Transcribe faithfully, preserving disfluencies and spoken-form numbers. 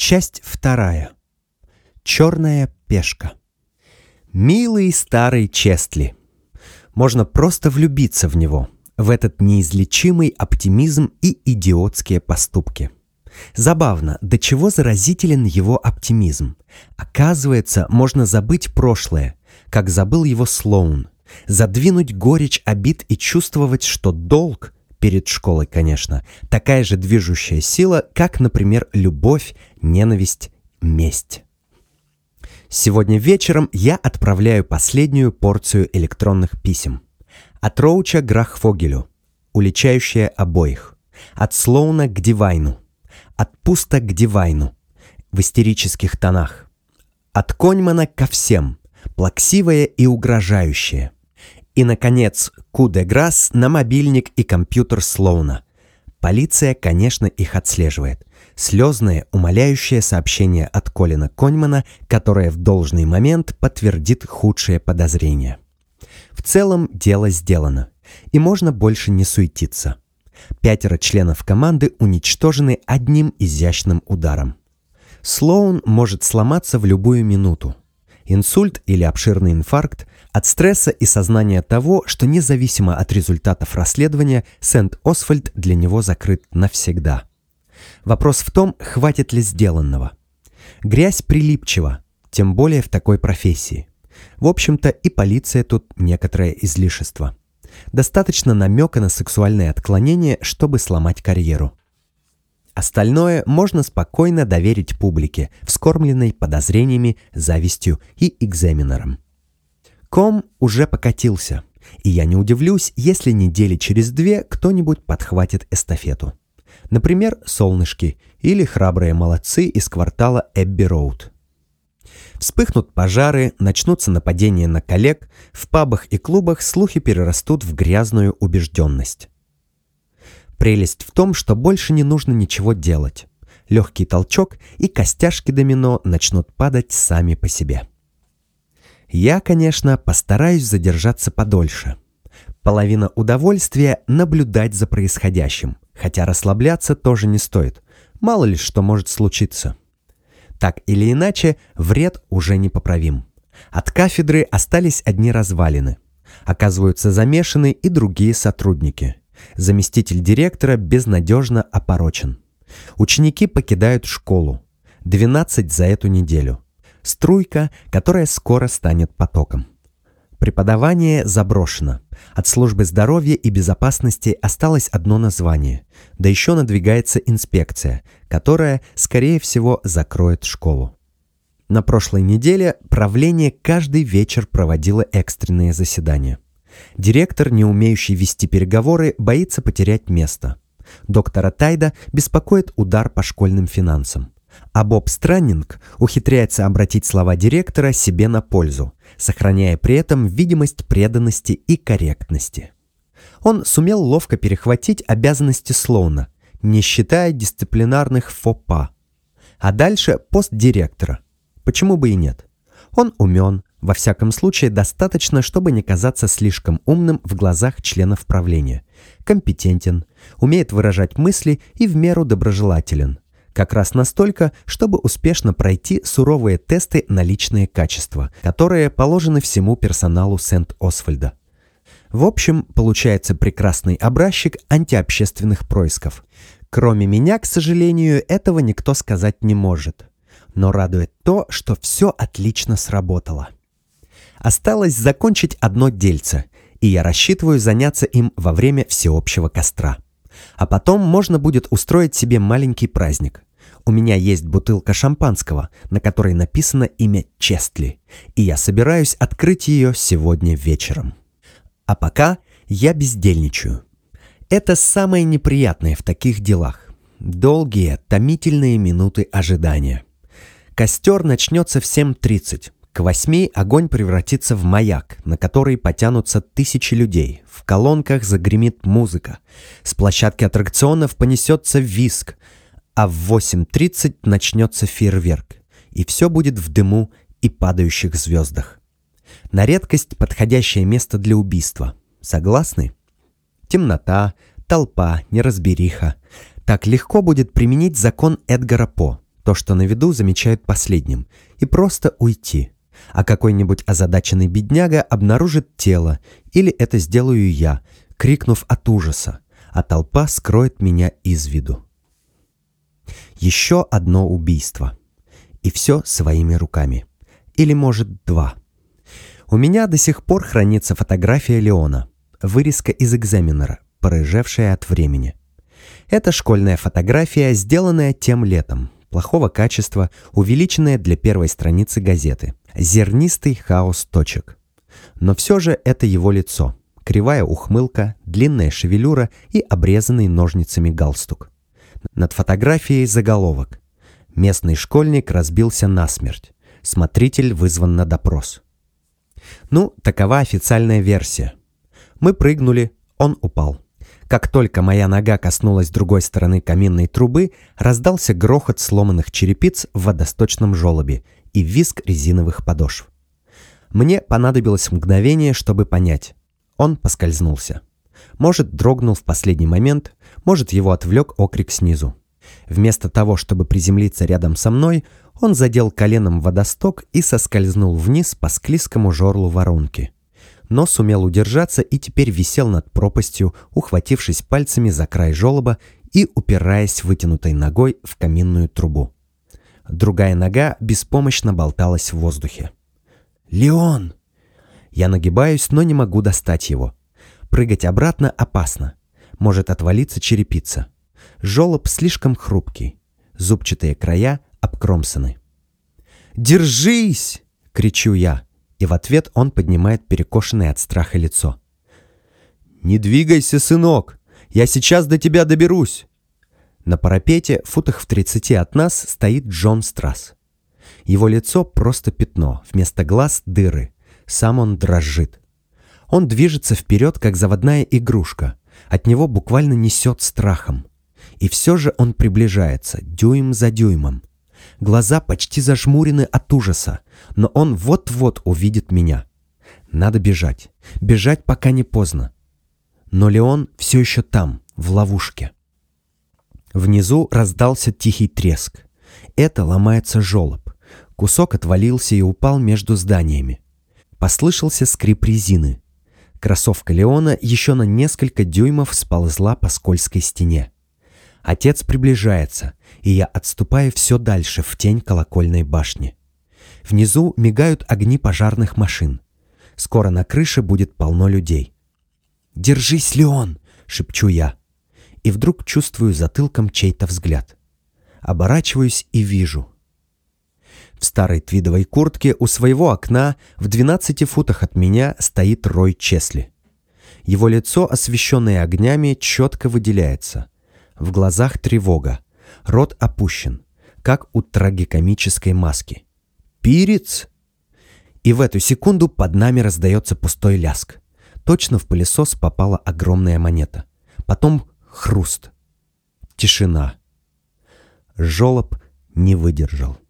Часть вторая. Черная пешка. Милый старый Честли. Можно просто влюбиться в него, в этот неизлечимый оптимизм и идиотские поступки. Забавно, до чего заразителен его оптимизм. Оказывается, можно забыть прошлое, как забыл его Слоун, задвинуть горечь обид и чувствовать, что долг, перед школой, конечно, такая же движущая сила, как, например, любовь, ненависть, месть. Сегодня вечером я отправляю последнюю порцию электронных писем. От Роуча к Грахфогелю, уличающая обоих. От Слоуна к Дивайну. От Пуста к Дивайну, в истерических тонах. От Коньмана ко всем, плаксивое и угрожающее. И, наконец, ку де грас на мобильник и компьютер Слоуна. Полиция, конечно, их отслеживает. Слезное, умоляющее сообщение от Колина Коньмана, которое в должный момент подтвердит худшие подозрения. В целом дело сделано, и можно больше не суетиться. Пятеро членов команды уничтожены одним изящным ударом. Слоун может сломаться в любую минуту. Инсульт или обширный инфаркт от стресса и сознания того, что независимо от результатов расследования, Сент-Освальд для него закрыт навсегда. Вопрос в том, хватит ли сделанного. Грязь прилипчива, тем более в такой профессии. В общем-то, и полиция тут некоторое излишество. Достаточно намека на сексуальное отклонение, чтобы сломать карьеру. Остальное можно спокойно доверить публике, вскормленной подозрениями, завистью и экзаменером. Ком уже покатился, и я не удивлюсь, если недели через две кто-нибудь подхватит эстафету. Например, «Солнышки» или «Храбрые молодцы» из квартала Эбби-Роуд. Вспыхнут пожары, начнутся нападения на коллег, в пабах и клубах слухи перерастут в грязную убежденность. Прелесть в том, что больше не нужно ничего делать. Легкий толчок, и костяшки домино начнут падать сами по себе. Я, конечно, постараюсь задержаться подольше. Половина удовольствия — наблюдать за происходящим, хотя расслабляться тоже не стоит. Мало ли что может случиться. Так или иначе, вред уже непоправим. От кафедры остались одни развалины. Оказываются замешаны и другие сотрудники. Заместитель директора безнадежно опорочен. Ученики покидают школу. двенадцать за эту неделю. Струйка, которая скоро станет потоком. Преподавание заброшено. От службы здоровья и безопасности осталось одно название. Да еще надвигается инспекция, которая, скорее всего, закроет школу. На прошлой неделе правление каждый вечер проводило экстренные заседания. Директор, не умеющий вести переговоры, боится потерять место. Доктора Тайда беспокоит удар по школьным финансам. А Боб Страннинг ухитряется обратить слова директора себе на пользу, сохраняя при этом видимость преданности и корректности. Он сумел ловко перехватить обязанности Слоуна, не считая дисциплинарных фопа. А дальше пост директора. Почему бы и нет? Он умен, во всяком случае достаточно, чтобы не казаться слишком умным в глазах членов правления. Компетентен, умеет выражать мысли и в меру доброжелателен. Как раз настолько, чтобы успешно пройти суровые тесты на личные качества, которые положены всему персоналу Сент-Освальда. В общем, получается прекрасный образчик антиобщественных происков. Кроме меня, к сожалению, этого никто сказать не может. Но радует то, что все отлично сработало. Осталось закончить одно дельце, и я рассчитываю заняться им во время всеобщего костра. А потом можно будет устроить себе маленький праздник. У меня есть бутылка шампанского, на которой написано имя Честли, и я собираюсь открыть ее сегодня вечером. А пока я бездельничаю. Это самое неприятное в таких делах. Долгие, томительные минуты ожидания. Костер начнется в семь тридцать. К восьми огонь превратится в маяк, на который потянутся тысячи людей. В колонках загремит музыка. С площадки аттракционов понесется визг. А в восемь тридцать начнется фейерверк. И все будет в дыму и падающих звездах. На редкость подходящее место для убийства. Согласны? Темнота, толпа, неразбериха. Так легко будет применить закон Эдгара По. То, что на виду, замечают последним, и просто уйти. А какой-нибудь озадаченный бедняга обнаружит тело, или это сделаю я, крикнув от ужаса, а толпа скроет меня из виду. Еще одно убийство. И все своими руками. Или, может, два. У меня до сих пор хранится фотография Леона, вырезка из экзаменера, порыжевшая от времени. Это школьная фотография, сделанная тем летом, плохого качества, увеличенная для первой страницы газеты. Зернистый хаос точек. Но все же это его лицо. Кривая ухмылка, длинная шевелюра и обрезанный ножницами галстук. Над фотографией заголовок. Местный школьник разбился насмерть. Смотритель вызван на допрос. Ну, такова официальная версия. Мы прыгнули, он упал. Как только моя нога коснулась другой стороны каминной трубы, раздался грохот сломанных черепиц в водосточном желобе и визг резиновых подошв. Мне понадобилось мгновение, чтобы понять. Он поскользнулся. Может, дрогнул в последний момент, может, его отвлек окрик снизу. Вместо того, чтобы приземлиться рядом со мной, он задел коленом водосток и соскользнул вниз по склизкому жорлу воронки. Но сумел удержаться и теперь висел над пропастью, ухватившись пальцами за край желоба и упираясь вытянутой ногой в каминную трубу. Другая нога беспомощно болталась в воздухе. «Леон!» Я нагибаюсь, но не могу достать его. Прыгать обратно опасно. Может отвалиться черепица. Желоб слишком хрупкий. Зубчатые края обкромсаны. «Держись!» — кричу я. И в ответ он поднимает перекошенное от страха лицо. «Не двигайся, сынок! Я сейчас до тебя доберусь!» На парапете, футах в тридцати от нас, стоит Джон Страсс. Его лицо просто пятно, вместо глаз дыры. Сам он дрожит. Он движется вперед, как заводная игрушка. От него буквально несет страхом. И все же он приближается, дюйм за дюймом. Глаза почти зажмурены от ужаса, но он вот-вот увидит меня. Надо бежать. Бежать, пока не поздно. Но Леон все еще там, в ловушке. Внизу раздался тихий треск. Это ломается желоб. Кусок отвалился и упал между зданиями. Послышался скрип резины. Кроссовка Леона еще на несколько дюймов сползла по скользкой стене. Отец приближается, и я отступаю все дальше в тень колокольной башни. Внизу мигают огни пожарных машин. Скоро на крыше будет полно людей. «Держись, Леон!» — шепчу я. И вдруг чувствую затылком чей-то взгляд. Оборачиваюсь и вижу. В старой твидовой куртке у своего окна в двенадцати футах от меня стоит Рой Чесли. Его лицо, освещенное огнями, четко выделяется. В глазах тревога. Рот опущен, как у трагикомической маски. «Пирец!» И в эту секунду под нами раздается пустой ляск. Точно в пылесос попала огромная монета. Потом хруст. Тишина. Желоб не выдержал.